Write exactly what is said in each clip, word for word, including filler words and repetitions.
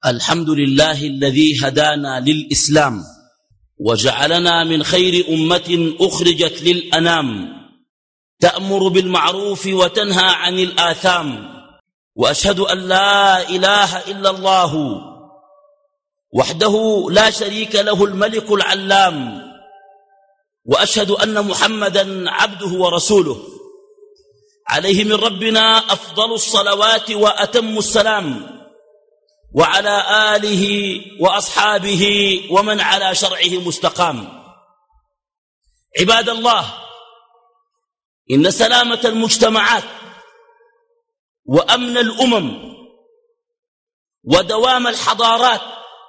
الحمد لله الذي هدانا للإسلام وجعلنا من خير أمة أخرجت للأنام تأمر بالمعروف وتنهى عن الآثام، وأشهد أن لا إله إلا الله وحده لا شريك له الملك العلام، وأشهد أن محمدا عبده ورسوله عليه من ربنا أفضل الصلوات وأتم السلام، وعلى آله وأصحابه ومن على شرعه مستقام. عباد الله، إن سلامة المجتمعات وأمن الأمم ودوام الحضارات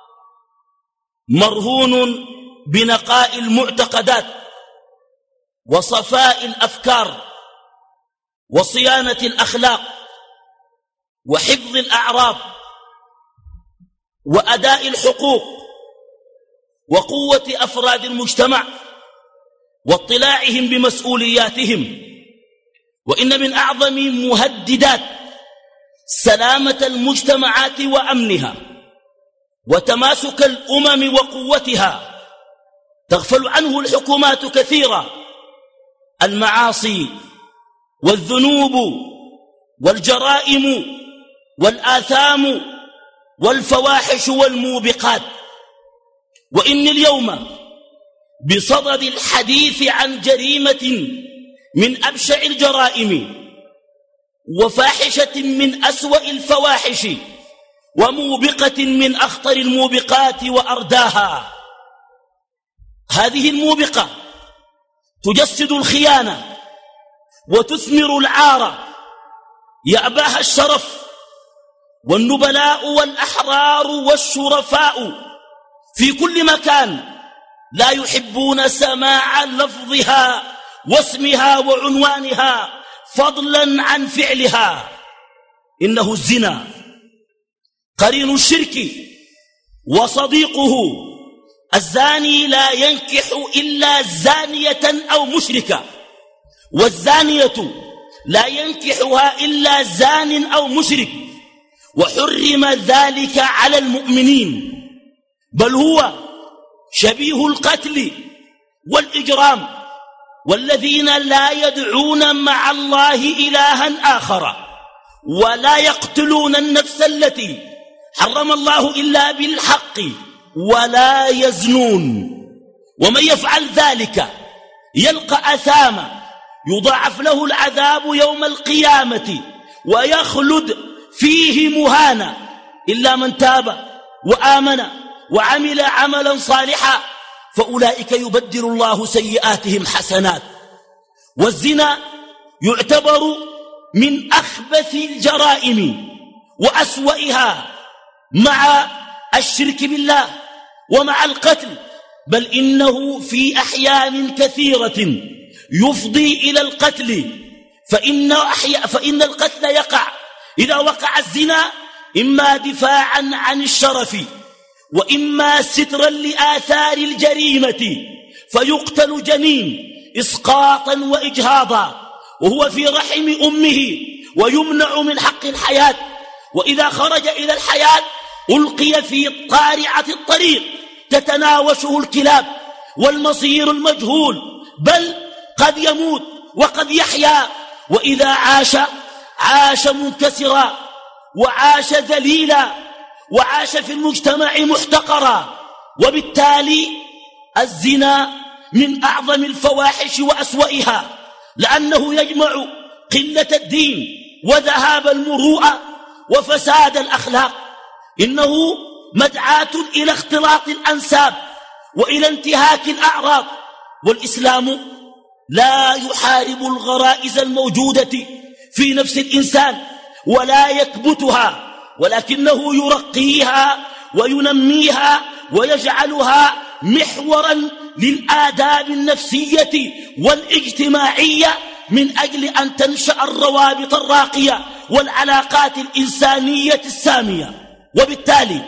مرهون بنقاء المعتقدات وصفاء الأفكار وصيانة الأخلاق وحفظ الأعراض وأداء الحقوق وقوة أفراد المجتمع واطلاعهم بمسؤولياتهم. وإن من أعظم مهددات سلامة المجتمعات وأمنها وتماسك الأمم وقوتها تغفل عنه الحكومات كثيرا المعاصي والذنوب والجرائم والآثام والفواحش والموبقات. وإن اليوم بصدد الحديث عن جريمة من أبشع الجرائم وفاحشة من أسوأ الفواحش وموبقة من أخطر الموبقات وأرداها. هذه الموبقة تجسد الخيانة وتثمر العار، يأباها الشرف والنبلاء والأحرار والشرفاء في كل مكان لا يحبون سماع لفظها واسمها وعنوانها فضلا عن فعلها. إنه الزنا قرين الشرك وصديقه. الزاني لا ينكح إلا زانية أو مشركة، والزانية لا ينكحها إلا زان أو مشرك، وحرم ذلك على المؤمنين، بل هو شبيه القتل والإجرام. والذين لا يدعون مع الله إلها آخر ولا يقتلون النفس التي حرم الله إلا بالحق ولا يزنون، ومن يفعل ذلك يلقى أثاما يضاعف له العذاب يوم القيامة ويخلد فيه مهانا، إلا من تاب وآمن وعمل عملا صالحا فأولئك يبدل الله سيئاتهم حسنات. والزنا يعتبر من أخبث الجرائم وأسوأها مع الشرك بالله ومع القتل، بل إنه في أحيان كثيرة يفضي إلى القتل. فإن, فإن القتل يقع إذا وقع الزنا إما دفاعا عن الشرف وإما سترا لآثار الجريمة، فيقتل جنين إسقاطا وإجهاضا وهو في رحم أمه ويمنع من حق الحياة، وإذا خرج إلى الحياة ألقي في قارعة الطريق تتناوشه الكلاب، والمصير المجهول، بل قد يموت وقد يحيا. وإذا عاش عاش منكسرا وعاش ذليلا وعاش في المجتمع محتقرا. وبالتالي الزنا من أعظم الفواحش وأسوأها، لأنه يجمع قلة الدين وذهاب المروءة وفساد الأخلاق. إنه مدعاة إلى اختلاط الأنساب وإلى انتهاك الأعراض. والإسلام لا يحارب الغرائز الموجودة في نفس الإنسان ولا يكبتها، ولكنه يرقيها وينميها ويجعلها محورا للآداب النفسية والاجتماعية من أجل أن تنشأ الروابط الراقية والعلاقات الإنسانية السامية. وبالتالي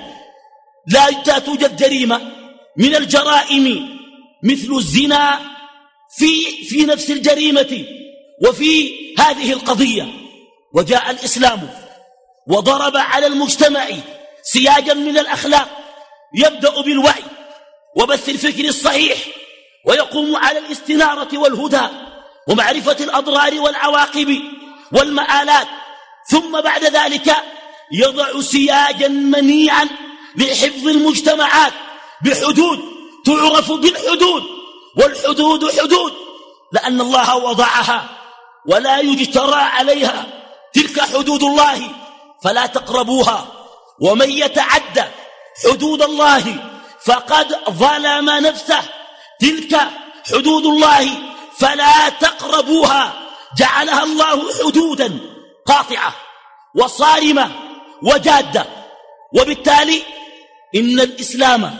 لا توجد جريمة من الجرائم مثل الزنا في, في نفس الجريمة وفي هذه القضية. وجاء الإسلام وضرب على المجتمع سياجا من الأخلاق يبدأ بالوعي وبث الفكر الصحيح، ويقوم على الاستنارة والهدى ومعرفة الأضرار والعواقب والمآلات، ثم بعد ذلك يضع سياجا منيعا لحفظ المجتمعات بحدود تعرف بالحدود، والحدود حدود لأن الله وضعها ولا يجترى عليها، تلك حدود الله فلا تقربوها، ومن يتعدى حدود الله فقد ظلم نفسه، تلك حدود الله فلا تقربوها، جعلها الله حدودا قاطعة وصارمة وجادة. وبالتالي إن الإسلام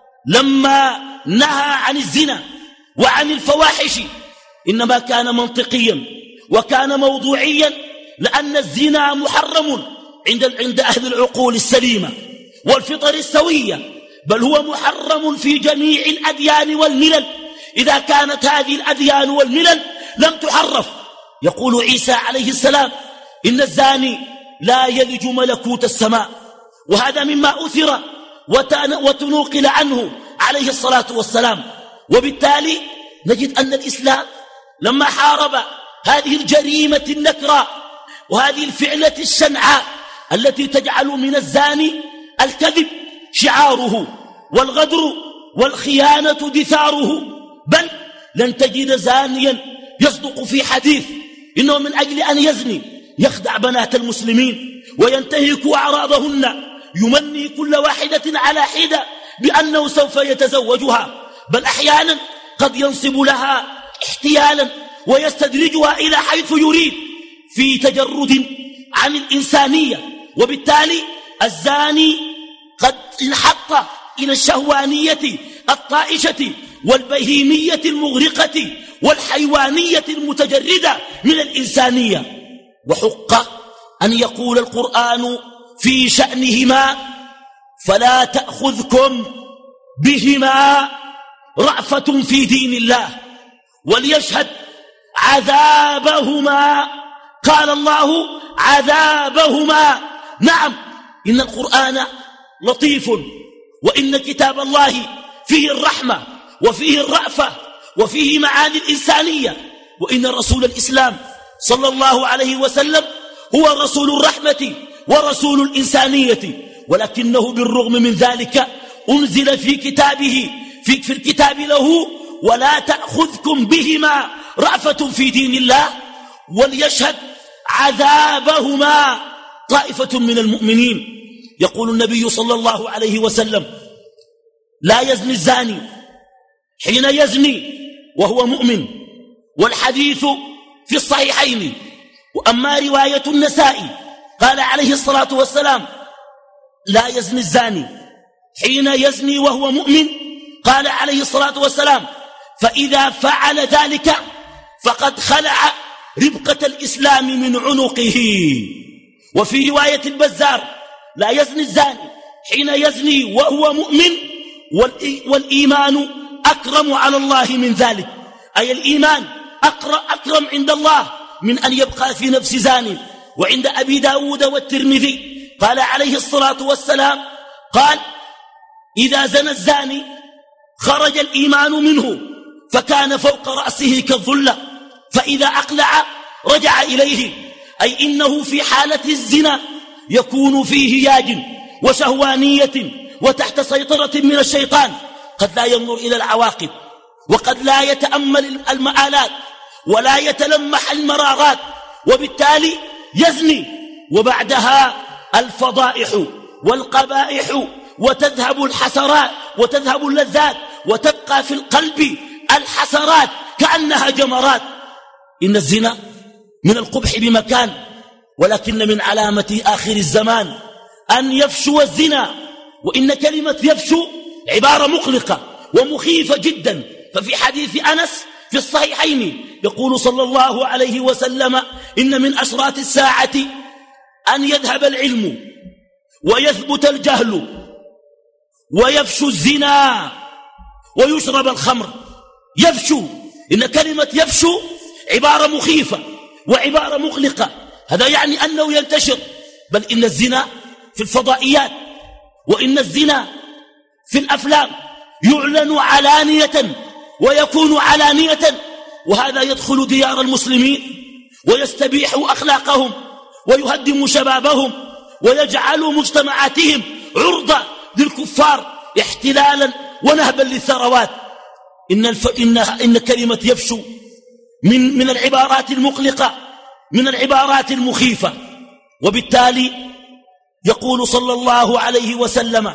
لما نهى عن الزنا وعن الفواحش إنما كان منطقيا وكان موضوعيا، لأن الزنا محرم عند عند أهل العقول السليمة والفطر السوية، بل هو محرم في جميع الأديان والملل إذا كانت هذه الأديان والملل لم تحرف. يقول عيسى عليه السلام إن الزاني لا يلج ملكوت السماء، وهذا مما أثر وتنوقل عنه عليه الصلاة والسلام. وبالتالي نجد أن الإسلام لما حارب هذه الجريمة النكراء وهذه الفعلة الشنعاء التي تجعل من الزاني الكذب شعاره والغدر والخيانة دثاره، بل لن تجد زانيا يصدق في حديث إنه من أجل أن يزني يخدع بنات المسلمين وينتهك أعراضهن، يمني كل واحدة على حدة بأنه سوف يتزوجها، بل أحيانا قد ينصب لها احتيالا ويستدرجها إلى حيث يريد في تجرد عن الإنسانية. وبالتالي الزاني قد انحط إلى الشهوانية الطائشة والبهيمية المغرقة والحيوانية المتجردة من الإنسانية. وحق أن يقول القرآن في شأنهما فلا تأخذكم بهما رأفة في دين الله وليشهد عذابهما، قال الله عذابهما. نعم، إن القرآن لطيف، وإن كتاب الله فيه الرحمة وفيه الرأفة وفيه معاني الإنسانية، وإن رسول الإسلام صلى الله عليه وسلم هو رسول الرحمة ورسول الإنسانية، ولكنه بالرغم من ذلك أنزل في كتابه في, في الكتاب له ولا تأخذكم بهما رأفة في دين الله وليشهد عذابهما طائفة من المؤمنين. يقول النبي صلى الله عليه وسلم لا يزني الزاني حين يزني وهو مؤمن، والحديث في الصحيحين. وأما رواية النسائي قال عليه الصلاة والسلام لا يزني الزاني حين يزني وهو مؤمن، قال عليه الصلاة والسلام فإذا فعل ذلك فقد خلع ربقة الإسلام من عنقه. وفي رواية البزار لا يزني الزاني حين يزني وهو مؤمن والإيمان أكرم على الله من ذلك، أي الإيمان أكرم عند الله من أن يبقى في نفس زاني. وعند أبي داود والترمذي قال عليه الصلاة والسلام قال إذا زنى الزاني خرج الإيمان منه فكان فوق رأسه كالظلة، فإذا أقلع رجع إليه، أي إنه في حالة الزنا يكون فيه هياج وشهوانية وتحت سيطرة من الشيطان، قد لا ينظر إلى العواقب وقد لا يتأمل المآلات ولا يتلمح المرارات، وبالتالي يزني، وبعدها الفضائح والقبائح وتذهب الحسرات وتذهب اللذات وتبقى في القلب الحسرات كأنها جمرات. إن الزنا من القبح بمكان، ولكن من علامة آخر الزمان أن يفشو الزنا، وإن كلمة يفشو عبارة مقلقة ومخيفة جدا. ففي حديث أنس في الصحيحين يقول صلى الله عليه وسلم إن من أشراط الساعة أن يذهب العلم ويثبت الجهل ويفشو الزنا ويشرب الخمر. يفشو، إن كلمة يفشو عبارة مخيفة وعبارة مقلقة، هذا يعني أنه ينتشر، بل إن الزنا في الفضائيات وإن الزنا في الأفلام يعلن علانية ويكون علانية، وهذا يدخل ديار المسلمين ويستبيح أخلاقهم ويهدم شبابهم ويجعل مجتمعاتهم عرضة للكفار احتلالا ونهبا للثروات. إن, الف... إن... إن كلمة يفشو من... من العبارات المقلقة، من العبارات المخيفة. وبالتالي يقول صلى الله عليه وسلم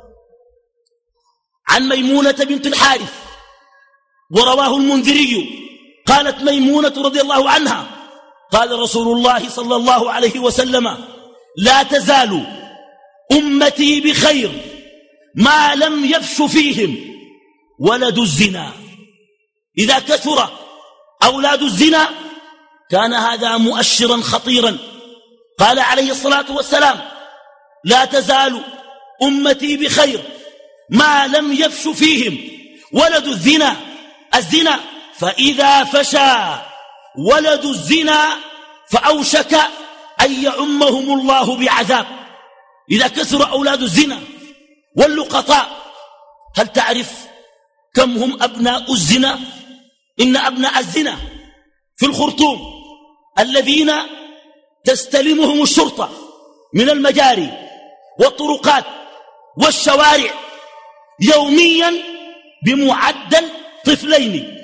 عن ميمونة بنت الحارث، ورواه المنذري، قالت ميمونة رضي الله عنها قال رسول الله صلى الله عليه وسلم: لا تزال أمتي بخير ما لم يفش فيهم ولد الزنا. إذا كثر أولاد الزنا كان هذا مؤشرا خطيرا. قال عليه الصلاة والسلام: لا تزال أمتي بخير ما لم يفش فيهم ولد الزنا. الزنا فإذا فشى ولد الزنا فأوشك أن يعمهم الله بعذاب. إذا كثر أولاد الزنا واللقطاء، هل تعرف كم هم أبناء الزنا؟ إن أبناء الزنا في الخرطوم الذين تستلمهم الشرطة من المجاري والطرقات والشوارع يوميا بمعدل طفلين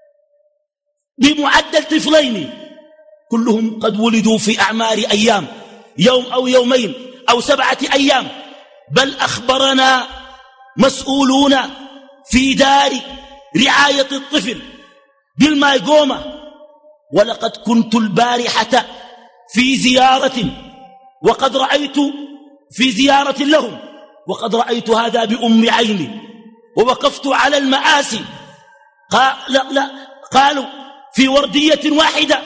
بمعدل طفلين كلهم قد ولدوا في أعمار أيام، يوم أو يومين أو سبعة أيام. بل أخبرنا مسؤولون في دار رعاية الطفل بالمايقومة، ولقد كنت البارحة في زيارة وقد رأيت في زيارة لهم وقد رأيت هذا بأم عيني، ووقفت على المآسي. قال لا لا قالوا في وردية واحدة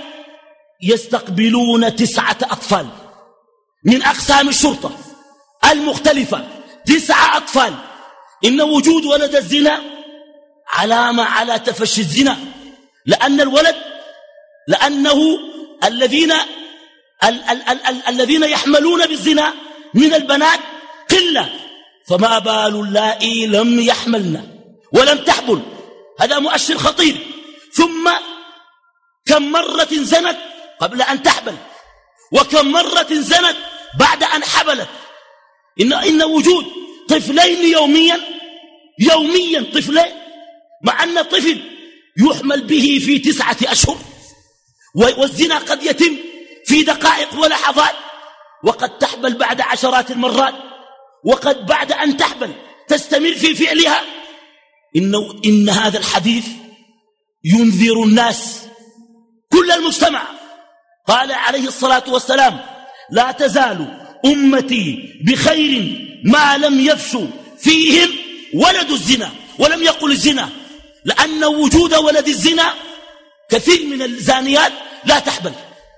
يستقبلون تسعة أطفال من أقسام الشرطة المختلفة، تسعة أطفال. إن وجود ولد الزنا علامة على تفشي الزنا، لأن الولد لأنه الذين ال ال ال ال الذين يحملون بالزنا من البنات قلة، فما بال اللائي لم يحملن ولم تحبل؟ هذا مؤشر خطير. ثم كم مرة زنت قبل أن تحبل، وكم مرة زنت بعد أن حبلت. إن, إن وجود طفلين يوميا يوميا طفلين، مع أن طفل يحمل به في تسعة أشهر، والزنا قد يتم في دقائق ولحظات، وقد تحبل بعد عشرات المرات، وقد بعد أن تحبل تستمر في فعلها. إنه إن هذا الحديث ينذر الناس كل المجتمع. قال عليه الصلاة والسلام: لا تزال أمتي بخير ما لم يفشوا فيهم ولد الزنا، ولم يقل الزنا، لأن وجود ولد الزنا كثير من الزانيات لا تحبل،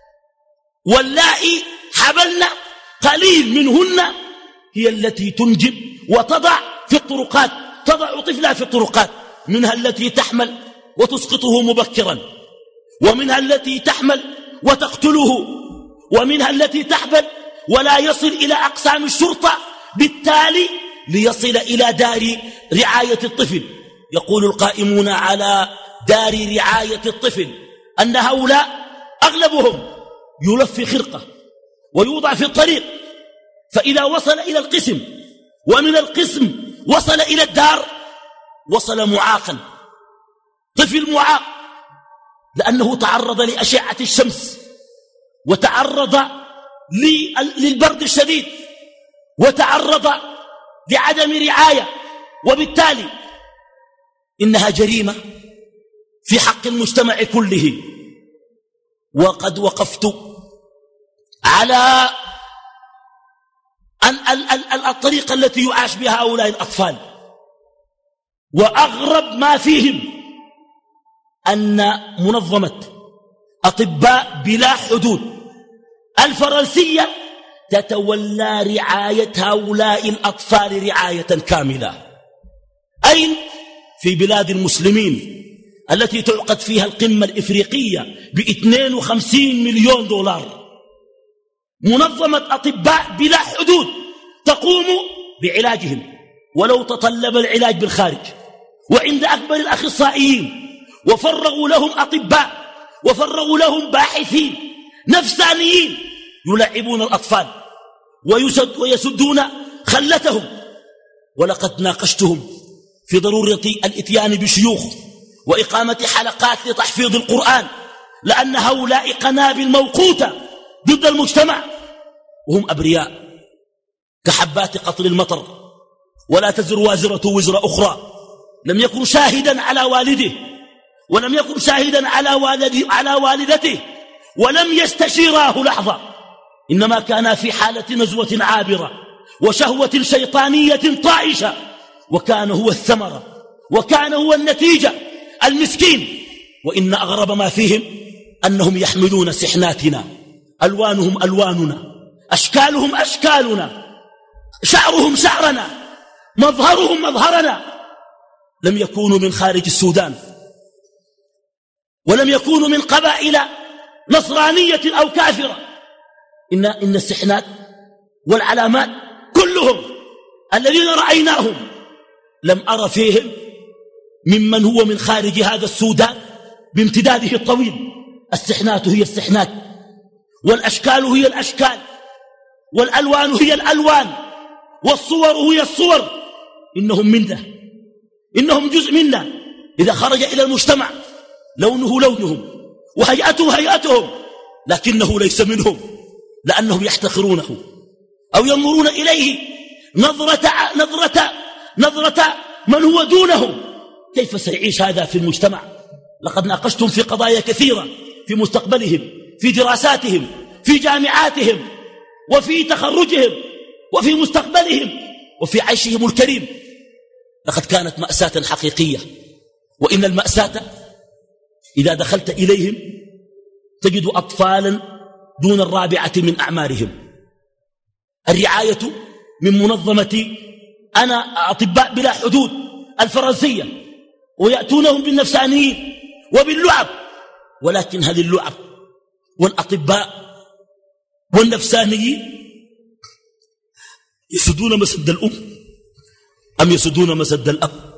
واللائي حبلن قليل منهن هي التي تنجب وتضع في الطرقات، تضع طفلها في الطرقات. منها التي تحمل وتسقطه مبكرا، ومنها التي تحمل وتقتله، ومنها التي تحبل ولا يصل إلى أقسام الشرطة، بالتالي ليصل إلى دار رعاية الطفل. يقول القائمون على دار رعاية الطفل أن هؤلاء أغلبهم يلف خرقة ويوضع في الطريق، فإذا وصل إلى القسم ومن القسم وصل إلى الدار وصل معاقا، طفل معاق، لأنه تعرض لأشعة الشمس وتعرض للبرد الشديد وتعرض لعدم رعاية، وبالتالي إنها جريمة في حق المجتمع كله. وقد وقفت على الطريقة التي يعاش بها هؤلاء الأطفال، وأغرب ما فيهم أن منظمة أطباء بلا حدود الفرنسية تتولى رعاية هؤلاء الأطفال رعاية كاملة. أين؟ في بلاد المسلمين التي تعقد فيها القمة الإفريقية باثنين وخمسين مليون دولار. منظمة أطباء بلا حدود تقوم بعلاجهم ولو تطلب العلاج بالخارج، وعند أكبر الأخصائيين، وفرغوا لهم أطباء، وفرغوا لهم باحثين نفسانيين يلعبون الأطفال ويسد ويسدون خلتهم. ولقد ناقشتهم في ضرورة الإتيان بشيوخ وإقامة حلقات لتحفيظ القرآن، لأن هؤلاء قنابل موقوتة ضد المجتمع، وهم أبرياء كحبات قطر المطر، ولا تزر وازرة وزر أخرى. لم يكن شاهدا على والده، ولم يكن شاهدا على, والد على والدته، ولم يستشيراه لحظة، إنما كان في حالة نزوة عابرة وشهوة شيطانية طائشة، وكان هو الثمرة، وكان هو النتيجة. المسكين، وإن أغرب ما فيهم أنهم يحملون سحناتنا، ألوانهم ألواننا، أشكالهم أشكالنا، شعرهم شعرنا، مظهرهم مظهرنا. لم يكونوا من خارج السودان، ولم يكونوا من قبائل نصرانية أو كافرة. إن, إن السحنات والعلامات كلهم الذين رأيناهم لم أر فيهم ممن هو من خارج هذا السودان بامتداده الطويل. السحنات هي السحنات، والأشكال هي الأشكال، والألوان هي الألوان، والصور هي الصور. إنهم منا، إنهم جزء منا. إذا خرج إلى المجتمع لونه لونهم وهيئته هيئتهم، لكنه ليس منهم، لأنهم يحتقرونه أو ينظرون إليه نظرة, نظرة, نظرة من هو دونهم. كيف سيعيش هذا في المجتمع؟ لقد ناقشتم في قضايا كثيرة، في مستقبلهم، في دراساتهم، في جامعاتهم، وفي تخرجهم، وفي مستقبلهم، وفي عيشهم الكريم. لقد كانت مأساة حقيقية، وإن المأساة إذا دخلت إليهم تجد أطفالا دون الرابعة من أعمارهم. الرعاية من منظمة أنا أطباء بلا حدود الفرنسية، ويأتونهم بالنفسانيين وباللعب. ولكن هل اللعب والأطباء والنفسانيين يسدون مسد الأم أم يسدون مسد الأب؟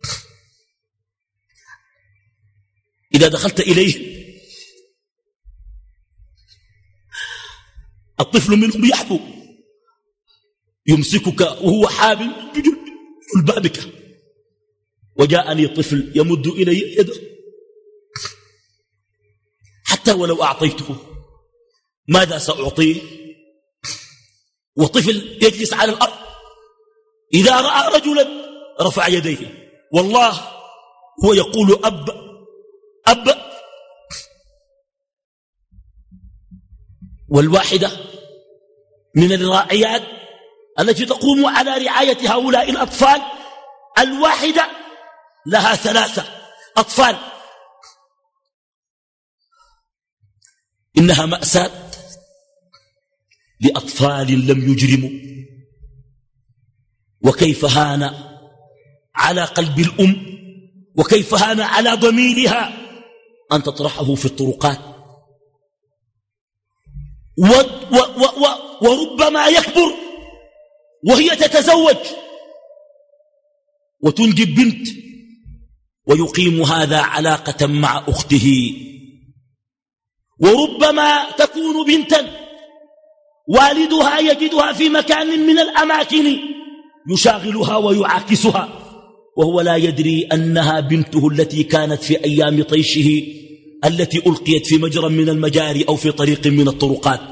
إذا دخلت إليه الطفل منهم يحبو، يمسكك وهو حابل بجلبابك. وجاءني طفل يمد إلي يده، حتى ولو أعطيته ماذا سأعطيه؟ وطفل يجلس على الأرض إذا رأى رجلا رفع يديه، والله هو يقول أب أب. والواحدة من الراعيات التي تقوم على رعاية هؤلاء الأطفال، الواحدة لها ثلاثة أطفال. إنها مأساة لأطفال لم يجرموا. وكيف هان على قلب الأم، وكيف هان على ضميرها أن تطرحه في الطرقات، و و و و وربما يكبر وهي تتزوج وتنجب بنت، ويقيم هذا علاقة مع أخته. وربما تكون بنتا والدها يجدها في مكان من الأماكن يشاغلها ويعاكسها، وهو لا يدري أنها بنته التي كانت في أيام طيشه التي ألقيت في مجرى من المجاري أو في طريق من الطرقات.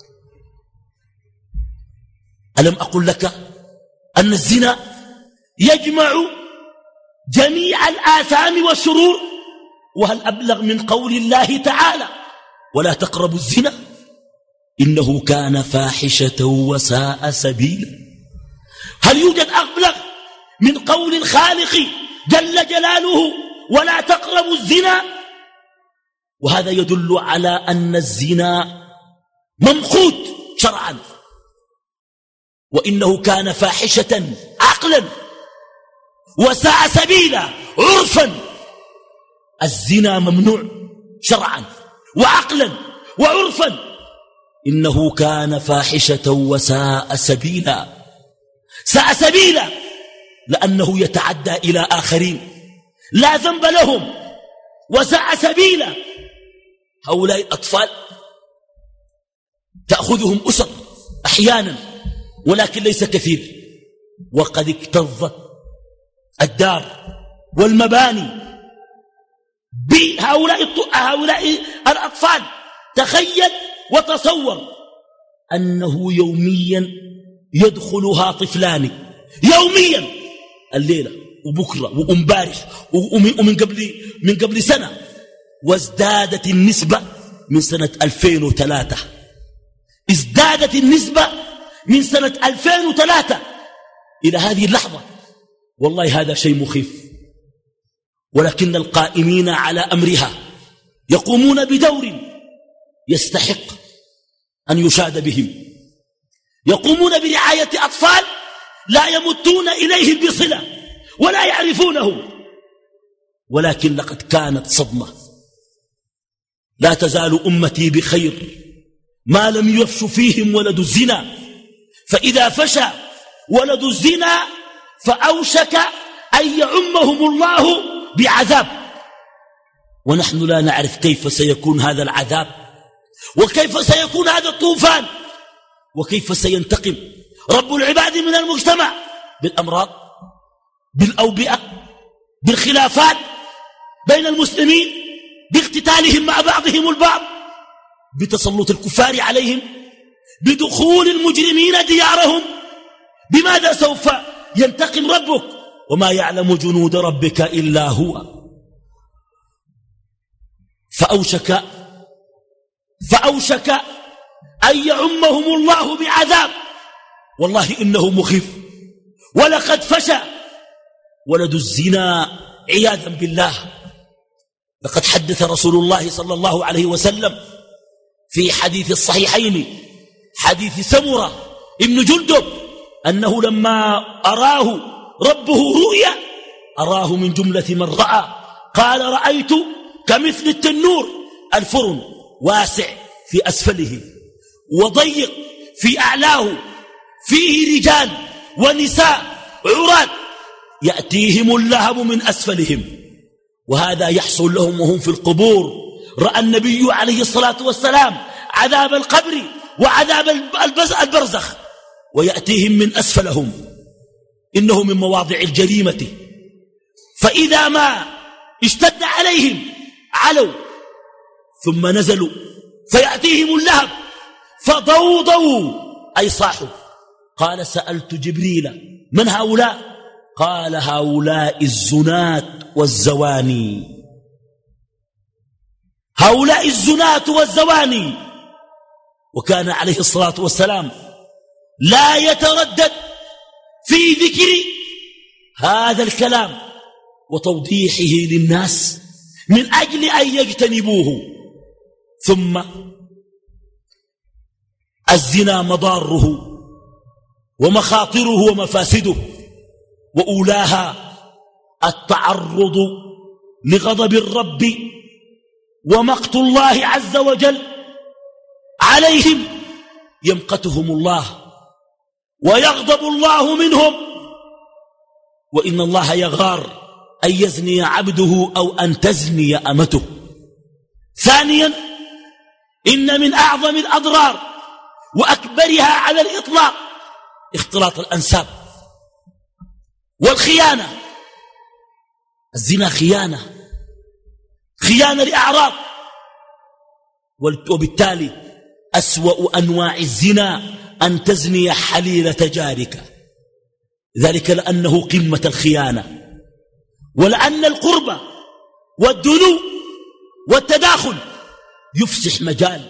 ألم أقل لك أن الزنا يجمع جميع الآثام والشرور؟ وهل أبلغ من قول الله تعالى ولا تقربوا الزنا إنه كان فاحشة وساء سبيلا؟ هل يوجد أبلغ من قول الخالق جل جلاله ولا تقربوا الزنا؟ وهذا يدل على أن الزنا ممقوت شرعا، وإنه كان فاحشة عقلا وساء سبيلا عرفا. الزنا ممنوع شرعا وعقلا وعرفا، إنه كان فاحشة وساء سبيلا. ساء سبيلا لأنه يتعدى إلى آخرين لا ذنب لهم، وساء سبيلا. هؤلاء الأطفال تأخذهم أسر أحيانا ولكن ليس كثير، وقد اكتظت الدار والمباني بهؤلاء هؤلاء الأطفال. تخيل وتصور أنه يوميا يدخلها طفلان يوميا، الليلة وبكرة وامبارح ومن قبل من قبل سنة، وازدادت النسبة من سنة ألفين وثلاثة، ازدادت النسبة من سنة ألفين وثلاثة إلى هذه اللحظة. والله هذا شيء مخيف، ولكن القائمين على أمرها يقومون بدور يستحق أن يشاد بهم، يقومون برعاية أطفال لا يمتون إليهم بصلة ولا يعرفونه، ولكن لقد كانت صدمة. لا تزال أمتي بخير ما لم يفش فيهم ولد الزنا، فإذا فشى ولد الزنا فأوشك أن يعمهم الله بعذاب، ونحن لا نعرف كيف سيكون هذا العذاب، وكيف سيكون هذا الطوفان، وكيف سينتقم رب العباد من المجتمع بالأمراض، بالأوبئة، بالخلافات بين المسلمين، باقتتالهم مع بعضهم البعض، بتسلط الكفار عليهم، بدخول المجرمين ديارهم. بماذا سوف ينتقم ربك؟ وما يعلم جنود ربك إلا هو. فأوشك فأوشك أن يعمهم الله بعذاب، والله إنه مخيف. ولقد فشى ولد الزنا عياذا بالله. لقد حدث رسول الله صلى الله عليه وسلم في حديث الصحيحين، حديث سمرة ابن جندب، أنه لما أراه ربه رؤيا أراه من جملة من رأى، قال رأيت كمثل التنور، الفرن واسع في أسفله وضيق في أعلاه، فيه رجال ونساء عراة يأتيهم اللهب من أسفلهم، وهذا يحصل لهم وهم في القبور. رأى النبي عليه الصلاة والسلام عذاب القبر وعذاب البرزخ، ويأتيهم من أسفلهم، إنه من مواضع الجريمة. فإذا ما اشتد عليهم علوا ثم نزلوا، فيأتيهم اللهب فضوضوا أي صاحوا. قال سألت جبريل من هؤلاء؟ قال هؤلاء الزنات والزواني، هؤلاء الزنات والزواني. وكان عليه الصلاة والسلام لا يتردد في ذكر هذا الكلام وتوضيحه للناس من أجل أن يجتنبوه. ثم الزنا مضاره ومخاطره ومفاسده، وأولاها التعرض لغضب الرب ومقت الله عز وجل عليهم، يمقتهم الله ويغضب الله منهم. وإن الله يغار أن يزني عبده أو أن تزني أمته. ثانيا، إن من أعظم الأضرار وأكبرها على الإطلاق اختلاط الأنساب والخيانة. الزنا خيانة، خيانة لأعراض، وبالتالي أسوأ أنواع الزنا أن تزني حليلة جارك، ذلك لأنه قمة الخيانة، ولأن القرب والدنو والتداخل يفسح مجال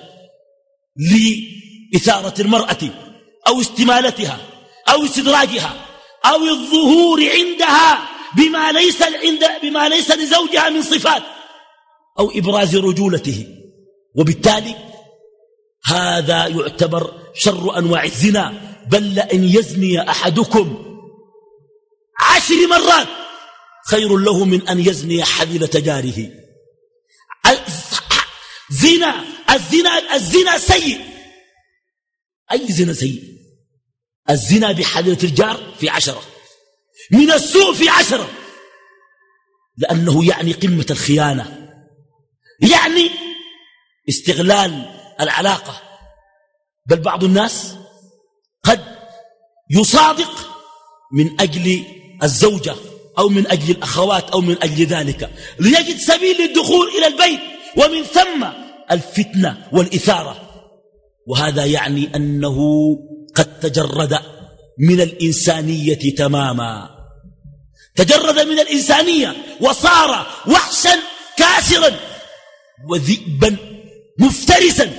لإثارة المرأة أو استمالتها أو استدراجها أو الظهور عندها بما ليس, عند بما ليس لزوجها من صفات أو إبراز رجولته. وبالتالي هذا يعتبر شر أنواع الزنا. بل لأن يزني أحدكم عشر مرات خير له من أن يزني حليلة جاره. زنا الزنا الزنا سيء. أي زنا سيء؟ الزنا بحليلة الجار في عشرة، من السوء في عشرة، لأنه يعني قمة الخيانة، يعني استغلال العلاقة. بل بعض الناس قد يصادق من أجل الزوجة أو من أجل الأخوات أو من أجل ذلك ليجد سبيل للدخول إلى البيت، ومن ثم الفتنة والإثارة. وهذا يعني أنه قد تجرد من الإنسانية تماما، تجرد من الإنسانية وصار وحشا كاسرا وذئبا مفترسا.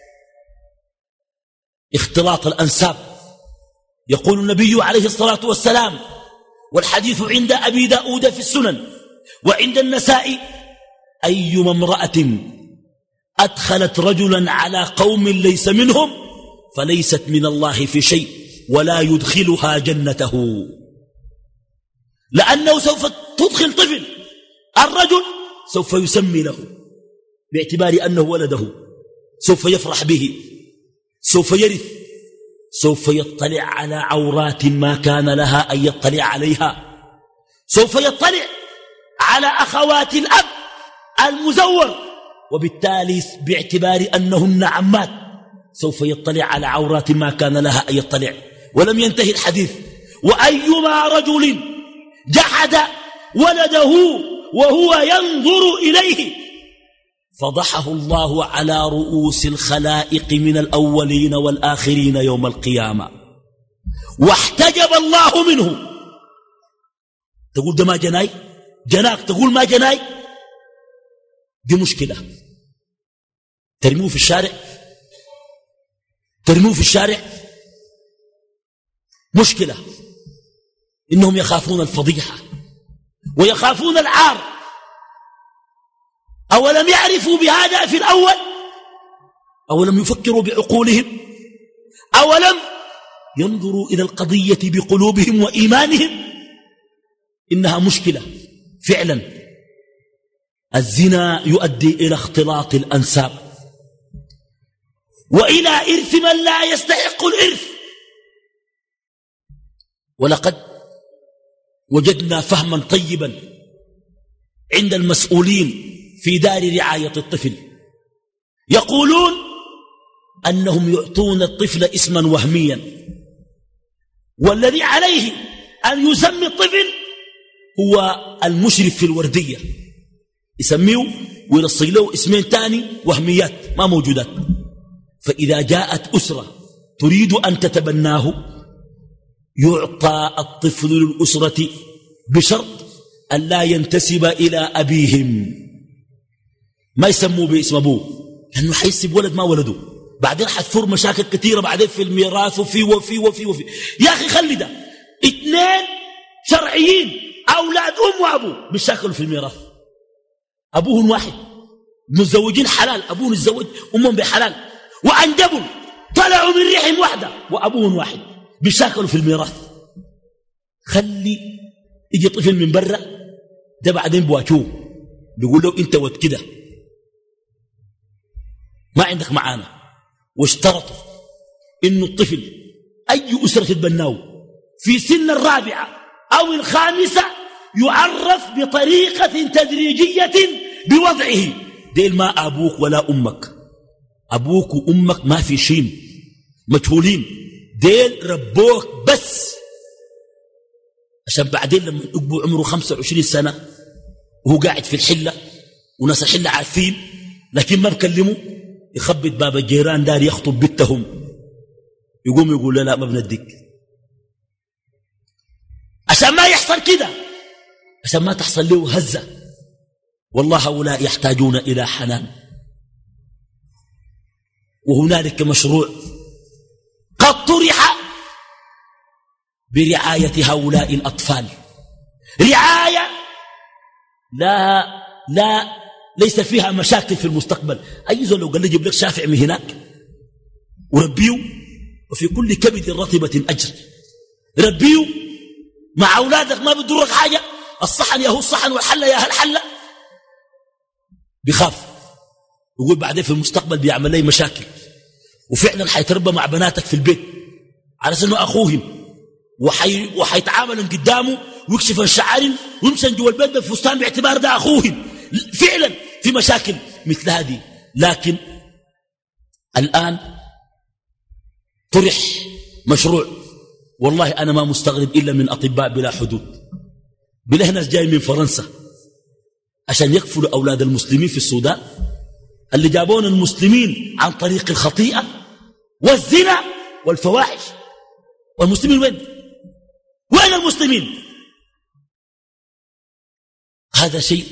اختلاط الأنساب، يقول النبي عليه الصلاة والسلام، والحديث عند أبي داود في السنن وعند النساء: أيما امرأة أدخلت رجلا على قوم ليس منهم فليست من الله في شيء ولا يدخلها جنته. لأنه سوف تدخل طفل، الرجل سوف يسمي له باعتبار أنه ولده، سوف يفرح به، سوف يرث، سوف يطلع على عورات ما كان لها أن يطلع عليها، سوف يطلع على أخوات الأب المزور، وبالتالي باعتبار أنهن عمات سوف يطلع على عورات ما كان لها أن يطلع. ولم ينتهي الحديث: وأيما رجل جحد ولده وهو ينظر إليه فضحه الله على رؤوس الخلائق من الأولين والآخرين يوم القيامة، واحتجب الله منه. تقول ده ما جناي، جناك تقول ما جناي، دي مشكلة. ترموه في الشارع، ترموه في الشارع مشكلة. إنهم يخافون الفضيحة ويخافون العار. أولم يعرفوا بهذا في الأول؟ أولم يفكروا بعقولهم؟ أولم ينظروا إلى القضية بقلوبهم وإيمانهم؟ إنها مشكلة فعلا. الزنا يؤدي إلى اختلاط الأنساب وإلى إرث من لا يستحق الإرث. ولقد وجدنا فهما طيبا عند المسؤولين في دار رعاية الطفل، يقولون أنهم يعطون الطفل اسما وهميا، والذي عليه أن يسمي الطفل هو المشرف في الوردية، يسميه ويلصق له اسمين تاني وهميات ما موجودات. فإذا جاءت أسرة تريد أن تتبناه يعطى الطفل للأسرة بشرط أن لا ينتسب إلى أبيهم، ما يسموه باسم أبوه، لأنه حيسب ولد ما ولده، بعدين حتثور مشاكل كثيرة بعدين في الميراث وفي وفي وفي وفي. يا أخي خلي ده اثنين شرعيين أولاد أم وأبوه بيشاكلوا في الميراث، أبوهم واحد، متزوجين حلال، أبوهم الزوج أمهم بحلال، وأنجبوا طلعوا من رحم واحدة وأبوهم واحد بيشاكلوا في الميراث. خلي يجي طفل من برا ده بعدين بواجهوه بيقول له أنت ود كده ما عندك معانا. واشترطوا إنه الطفل أي أسرة تتبناه في سن الرابعة أو الخامسة يعرف بطريقة تدريجية بوضعه. ديل ما أبوك ولا أمك، أبوك وأمك ما في شيء مجهولين، ديل ربوك بس عشان بعدين لما يقبوا عمره خمسة وعشرين سنة وهو قاعد في الحلة وناس الحلة عارفين لكن ما بكلموا، يخبط باب الجيران دار يخطب بنتهم، يقوم يقول لا لا ما بنديك، عشان ما يحصل كده، عشان ما تحصل له هزة. والله هؤلاء يحتاجون إلى حنان. وهنالك مشروع قد طرح برعاية هؤلاء الأطفال، رعاية لا لا ليس فيها مشاكل في المستقبل. أي زول لو قال لي جيب لك شافع من هناك وربيه، وفي كل كبد رطبة أجر، ربيه مع أولادك ما بيضرك حاجة، الصحن يا هو الصحن والحلة يا هالحلة، بيخاف يقول بعدين في المستقبل بيعمل لي مشاكل. وفعلا حيتربى مع بناتك في البيت على سنه أخوهم وحي وحيتعاملوا قدامه ويكشف الشعر ويمشن جوا البيت بالفستان باعتبار ده أخوهم. فعلا في مشاكل مثل هذه. لكن الآن طرح مشروع، والله أنا ما مستغرب إلا من أطباء بلا حدود، بلا ناس جاي من فرنسا عشان يكفلوا أولاد المسلمين في السودان اللي جابون المسلمين عن طريق الخطيئة والزنا والفواحش. والمسلمين وين؟ وين المسلمين؟ هذا شيء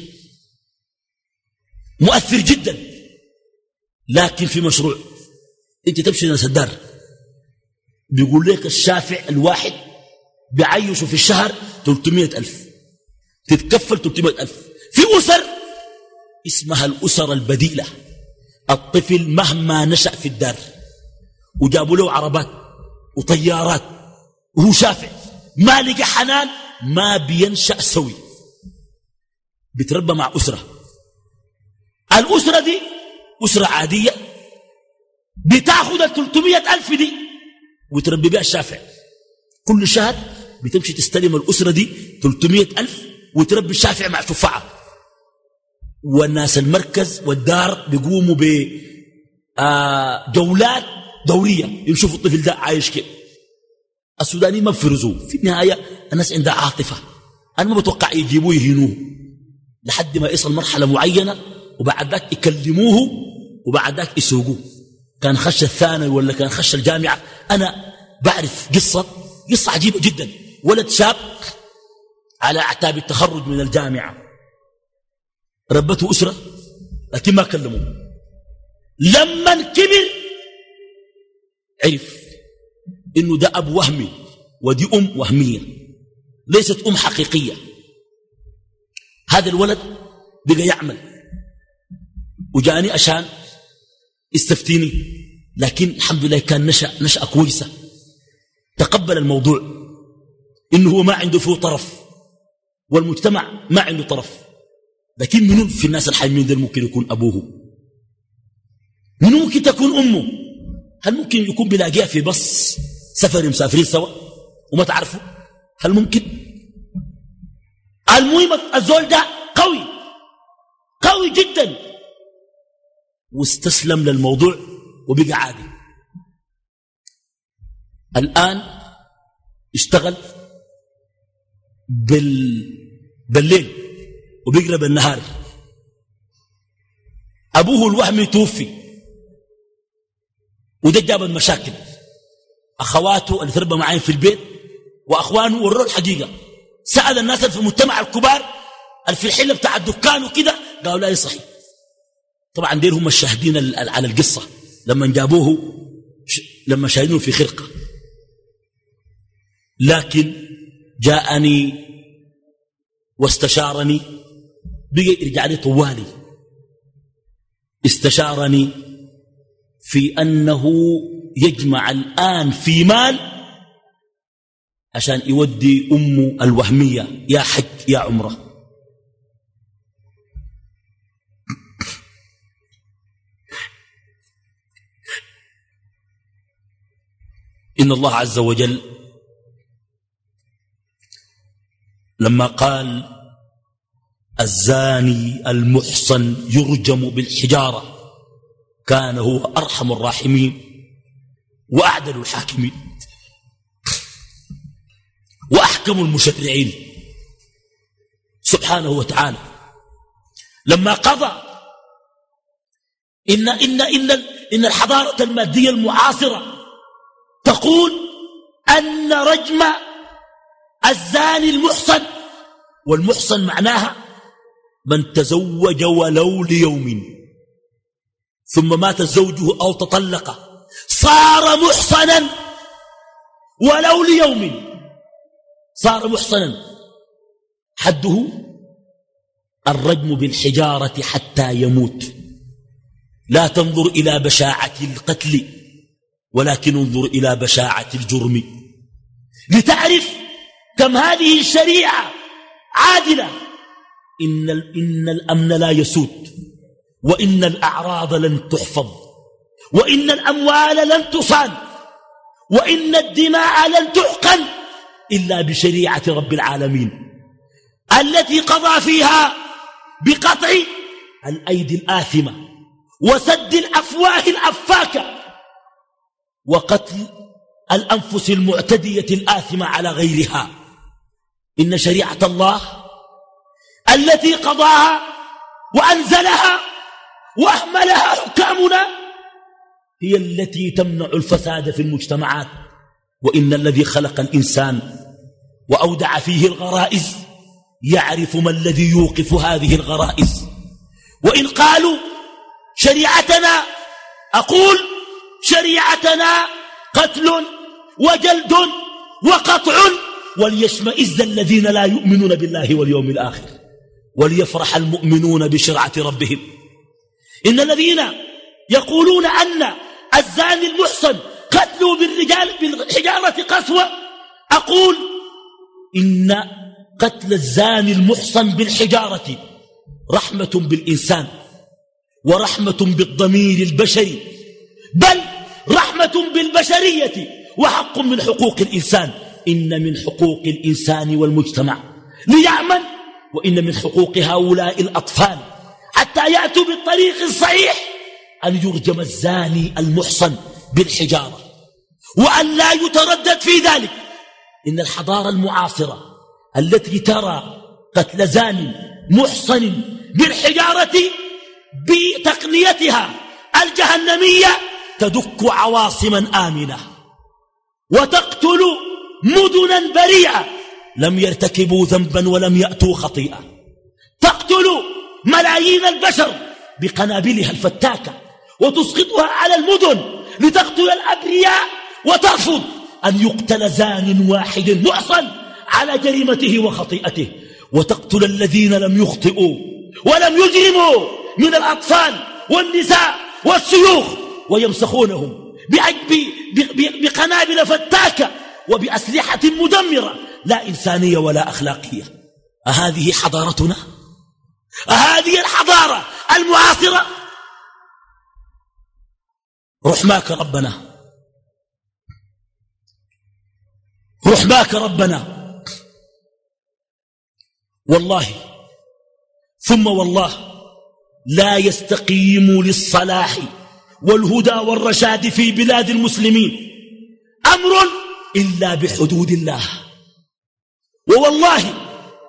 مؤثر جدا. لكن في مشروع انت تمشي ناس الدار بيقول لك الشافع الواحد بيعيشه في الشهر ثلاثمائة ألف، تتكفل ثلاثمائة ألف في أسر اسمها الأسر البديلة. الطفل مهما نشأ في الدار وجابوا له عربات وطيارات وهو شافع ما لقى حنان، ما بينشأ سوي، بيتربى مع أسرة. الأسرة دي أسرة عادية بتاخذ الثلاثمائة ألف دي وتربي بها الشافع. كل شهر بتمشي تستلم الأسرة دي ثلاثمائة ألف وتربي الشافع مع شفعة. والناس المركز والدار بيقوموا بجولات دورية يشوفوا الطفل ده عايش كيف. السودانيين ما بفرزوه. في النهاية الناس عندها عاطفة، أنا ما بتوقع يجيبوه يهينوه لحد ما يصل مرحلة معينة وبعد ذاك يكلموه وبعد ذاك يسوقوه. كان خش الثانوي ولا كان خش الجامعة. أنا بعرف قصة قصة عجيبة جدا. ولد شاب على أعتاب التخرج من الجامعة، ربته أسرة لكن ما كلموه. لما كبر عرف إنه ده أب وهمي ودي أم وهمية، ليست أم حقيقية. هذا الولد بقى يعمل وجاني عشان استفتيني، لكن الحمد لله كان نشأ نشأة كويسة، تقبل الموضوع إنه هو ما عنده فيه طرف والمجتمع ما عنده طرف. لكن منو في الناس الحايمين دول ممكن يكون أبوه؟ منو ممكن تكون أمه؟ هل ممكن يكون بلاقيها في بص سفر مسافرين سوا وما تعرفوا؟ هل ممكن؟ المهم الزول ده قوي قوي جدا واستسلم للموضوع وبقى عادي. الآن اشتغل بال... بالليل وبيقرا بالنهار. أبوه الوهمي توفي وده جاب المشاكل. أخواته اللي تربى معين في البيت وأخوانه وروه الحقيقة. سأل الناس في المجتمع الكبار في الحلة بتاع الدكان وكده قالوا لا يصحي. طبعا دير هم الشاهدين على القصة لما جابوه لما شاهدوه في خرقة. لكن جاءني واستشارني، بقى يرجع لي طوالي، استشارني في أنه يجمع الآن في مال عشان يودي أمه الوهمية يا حج يا عمره. إن الله عز وجل لما قال الزاني المحصن يرجم بالحجارة كان هو أرحم الراحمين وأعدل الحاكمين وأحكم المشرعين سبحانه وتعالى. لما قضى إن, إن, إن, إن الحضارة المادية المعاصرة تقول أن رجم الزاني المحصن، والمحصن معناها من تزوج ولو ليوم ثم مات زوجه أو تطلق صار محصنا ولو ليوم، صار محصنا. حده الرجم بالحجارة حتى يموت. لا تنظر إلى بشاعة القتل ولكن انظر إلى بشاعة الجرم لتعرف كم هذه الشريعة عادلة. إن, إن الأمن لا يسود، وإن الأعراض لن تحفظ، وإن الأموال لن تصان، وإن الدماء لن تحقن إلا بشريعة رب العالمين التي قضى فيها بقطع الأيدي الآثمة وسد الأفواه الأفاكة وقتل الأنفس المعتدية الآثمة على غيرها. إن شريعة الله التي قضاها وأنزلها وأهملها حكامنا هي التي تمنع الفساد في المجتمعات. وإن الذي خلق الإنسان وأودع فيه الغرائز يعرف ما الذي يوقف هذه الغرائز. وإن قالوا شريعتنا، أقول شريعتنا قتل وجلد وقطع، وليشمئز الذين لا يؤمنون بالله واليوم الآخر وليفرح المؤمنون بشرعة ربهم. إن الذين يقولون أن الزاني المحصن قتلوا بالرجال بالحجارة قسوة، أقول إن قتل الزاني المحصن بالحجارة رحمة بالإنسان ورحمة بالضمير البشري، بل رحمة بالبشرية وحق من حقوق الإنسان. إن من حقوق الإنسان والمجتمع ليعمل، وإن من حقوق هؤلاء الأطفال حتى يأتوا بالطريق الصحيح أن يرجم الزاني المحصن بالحجارة وأن لا يتردد في ذلك. إن الحضارة المعاصرة التي ترى قتل زاني محصن بالحجارة بتقنيتها الجهنمية تدك عواصما آمنة وتقتل مدنا بريئة لم يرتكبوا ذنبا ولم يأتوا خطيئة، تقتل ملايين البشر بقنابلها الفتاكة وتسقطها على المدن لتقتل الأبرياء، وترفض أن يقتل زان واحد محصن على جريمته وخطيئته، وتقتل الذين لم يخطئوا ولم يجرموا من الأطفال والنساء والشيوخ ويمسخونهم بقنابل فتاكة وبأسلحة مدمرة لا إنسانية ولا أخلاقية. أهذه حضارتنا؟ أهذه الحضارة المعاصرة؟ رحماك ربنا، رحماك ربنا، والله ثم والله لا يستقيم للصلاح والهدى والرشاد في بلاد المسلمين أمر إلا بحدود الله. ووالله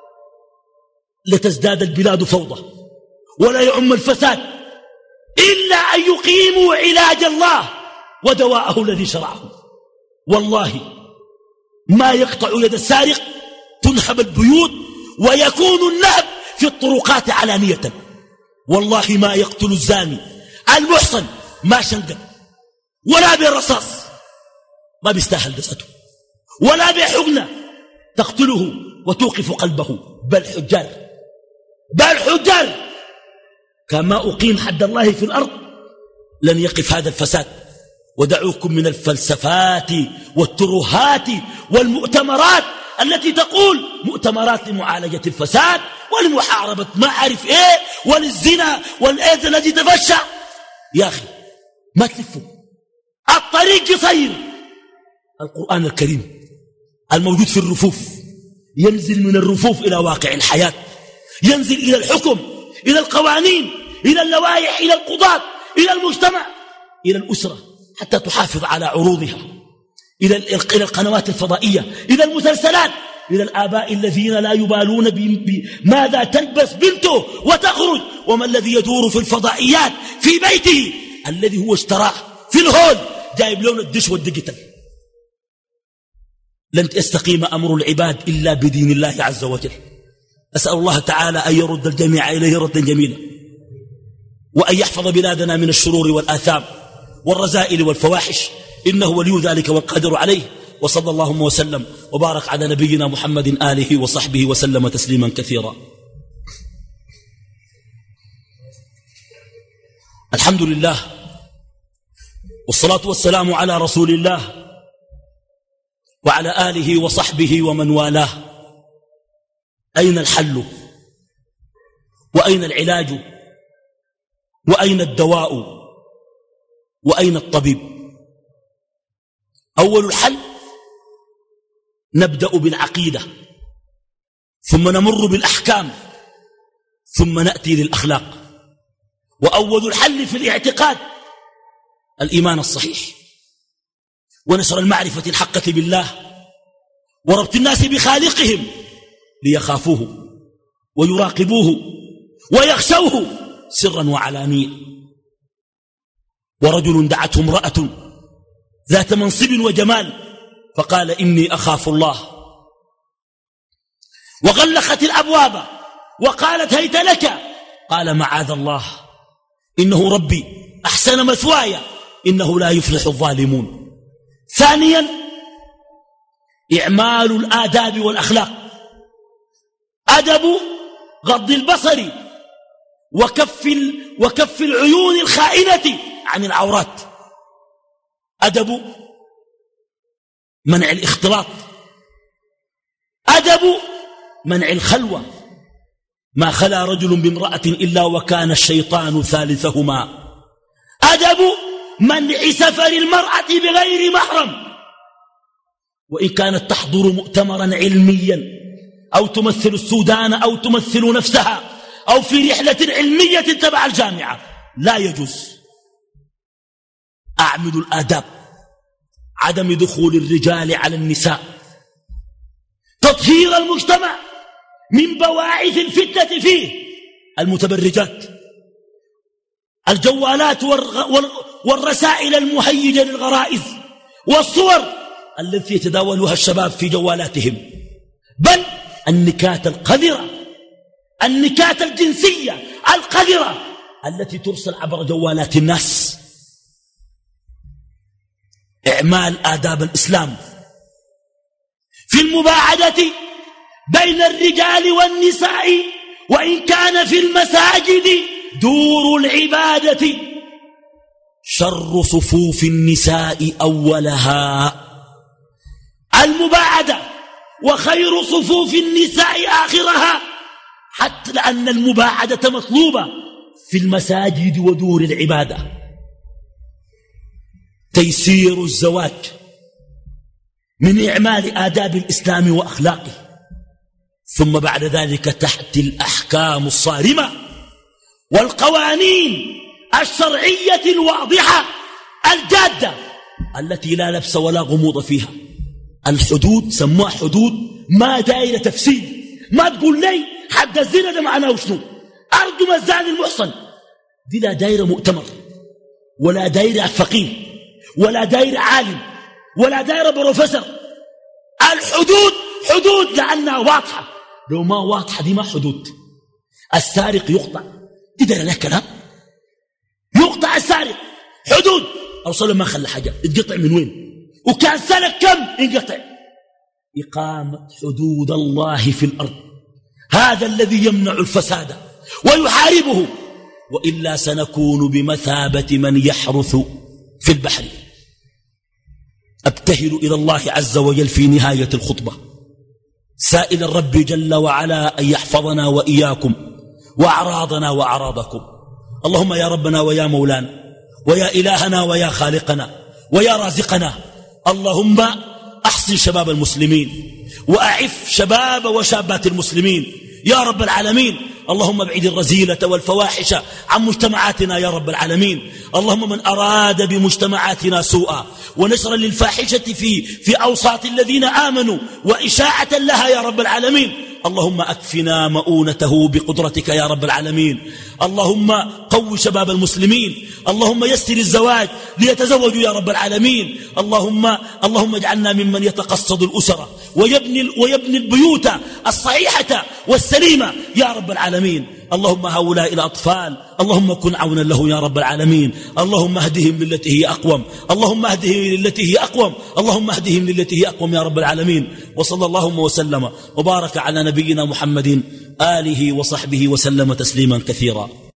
لتزداد البلاد فوضى ولا يعم الفساد إلا أن يقيموا علاج الله ودواءه الذي شرعه. والله ما يقطع يد السارق تنهب البيوت ويكون النهب في الطرقات علانية. والله ما يقتل الزاني المحصن ما شنقا ولا بالرصاص، ما بيستاهل دسته، ولا بحقنة تقتله وتوقف قلبه، بل حجار، بل حجار. كما أقيم حد الله في الأرض لن يقف هذا الفساد. ودعوكم من الفلسفات والترهات والمؤتمرات التي تقول مؤتمرات لمعالجة الفساد ولمحاربة ما أعرف إيه وللزنا والإيذ الذي تفشى. يا أخي ما تلفوا، الطريق قصير. القرآن الكريم الموجود في الرفوف ينزل من الرفوف إلى واقع الحياة، ينزل إلى الحكم، إلى القوانين، إلى اللوائح، إلى القضاة، إلى المجتمع، إلى الأسرة حتى تحافظ على عروضها، إلى إلى القنوات الفضائية، إلى المسلسلات، إلى الآباء الذين لا يبالون بماذا تلبس بنته وتخرج، وما الذي يدور في الفضائيات في بيته الذي هو اشتراه في الهول جايب لون الدش والديجيتال. لن يستقيم أمر العباد إلا بدين الله عز وجل. أسأل الله تعالى أن يرد الجميع إليه ردا جميلا، وأن يحفظ بلادنا من الشرور والآثام والرذائل والفواحش، إنه ولي ذلك والقادر عليه. وصلى اللهم وسلم وبارك على نبينا محمد آله وصحبه وسلم تسليما كثيرا. الحمد لله والصلاة والسلام على رسول الله وعلى آله وصحبه ومن والاه. أين الحل وأين العلاج وأين الدواء وأين الطبيب؟ أول الحل نبدأ بالعقيدة، ثم نمر بالأحكام، ثم نأتي للأخلاق. وأول الحل في الاعتقاد الإيمان الصحيح، ونشر المعرفة الحقة بالله، وربط الناس بخالقهم ليخافوه ويراقبوه ويخشوه سرا وعلانية. ورجل دعته امرأة ذات منصب وجمال فقال إني أخاف الله، وغلقت الأبواب وقالت هيت لك، قال معاذ الله إنه ربي أحسن مثواي إنه لا يفلح الظالمون. ثانيا إعمال الآداب والأخلاق، أدب غض البصر وكف, وكف العيون الخائنة عن العورات، أدب منع الاختلاط، أدب منع الخلوة، ما خلا رجل بامرأة إلا وكان الشيطان ثالثهما، أدب منع سفر المرأة بغير محرم وإن كانت تحضر مؤتمرا علميا أو تمثل السودان أو تمثل نفسها أو في رحلة علمية تبع الجامعة، لا يجوز. أعمد الآداب، عدم دخول الرجال على النساء، تطهير المجتمع من بواعث الفتنة فيه، المتبرجات، الجوالات والرسائل المهيجة للغرائز، والصور التي يتداولها الشباب في جوالاتهم، بل النكات القذرة، النكات الجنسية القذرة التي ترسل عبر جوالات الناس. إعمال آداب الإسلام في المباعدة بين الرجال والنساء، وإن كان في المساجد دور العبادة، شر صفوف النساء أولها المباعدة، وخير صفوف النساء آخرها، حتى لأن المباعدة مطلوبة في المساجد ودور العبادة. تيسير الزواج من إعمال آداب الإسلام وأخلاقه، ثم بعد ذلك تحت الأحكام الصارمة والقوانين الشرعية الواضحة الجادة التي لا لبس ولا غموض فيها. الحدود سموها حدود ما دايرة تفسير، ما تقول لي حد الزنا ده معناه شنو، أرجم الزاني المحصن، دي لا دايرة مؤتمر ولا دايرة فقيه ولا دايرة عالم ولا دايرة بروفيسور. الحدود حدود لأنها واضحة، لو ما واضحة دي ما حدود. السارق يقطع، دي دايرة لها كلام، يقطع السارق، حدود. أوصل ما خلى حاجة، يتقطع من وين؟ وكان سلك كم ينقطع. إقامة حدود الله في الأرض، هذا الذي يمنع الفساد ويحاربه، وإلا سنكون بمثابة من يحرث في البحر. أبتهل إلى الله عز وجل في نهاية الخطبة سائل الرب جل وعلا أن يحفظنا وإياكم وأعراضنا وأعراضكم. اللهم يا ربنا ويا مولانا ويا إلهنا ويا خالقنا ويا رازقنا، اللهم أحسن شباب المسلمين وأعف شباب وشابات المسلمين يا رب العالمين. اللهم ابعد الرذيلة والفواحش عن مجتمعاتنا يا رب العالمين. اللهم من أراد بمجتمعاتنا سوءا ونشرا للفاحشة في, في أوساط الذين آمنوا وإشاعة لها يا رب العالمين، اللهم أكفنا مؤونته بقدرتك يا رب العالمين. اللهم قو شباب المسلمين، اللهم يسر الزواج ليتزوجوا يا رب العالمين. اللهم اللهم اجعلنا ممن يتقصد الأسرة ويبني, ويبني البيوت الصحيحة والسليمة يا رب العالمين. اللهم هؤلاء الأطفال اللهم كن عونا له يا رب العالمين. اللهم اهدهم للتي هي أقوم، اللهم اهدهم للتي هي أقوم، اللهم اهدهم للتي هي أقوم يا رب العالمين. وصلى اللهم وسلم وبارك على نبينا محمد آله وصحبه وسلم تسليما كثيرا.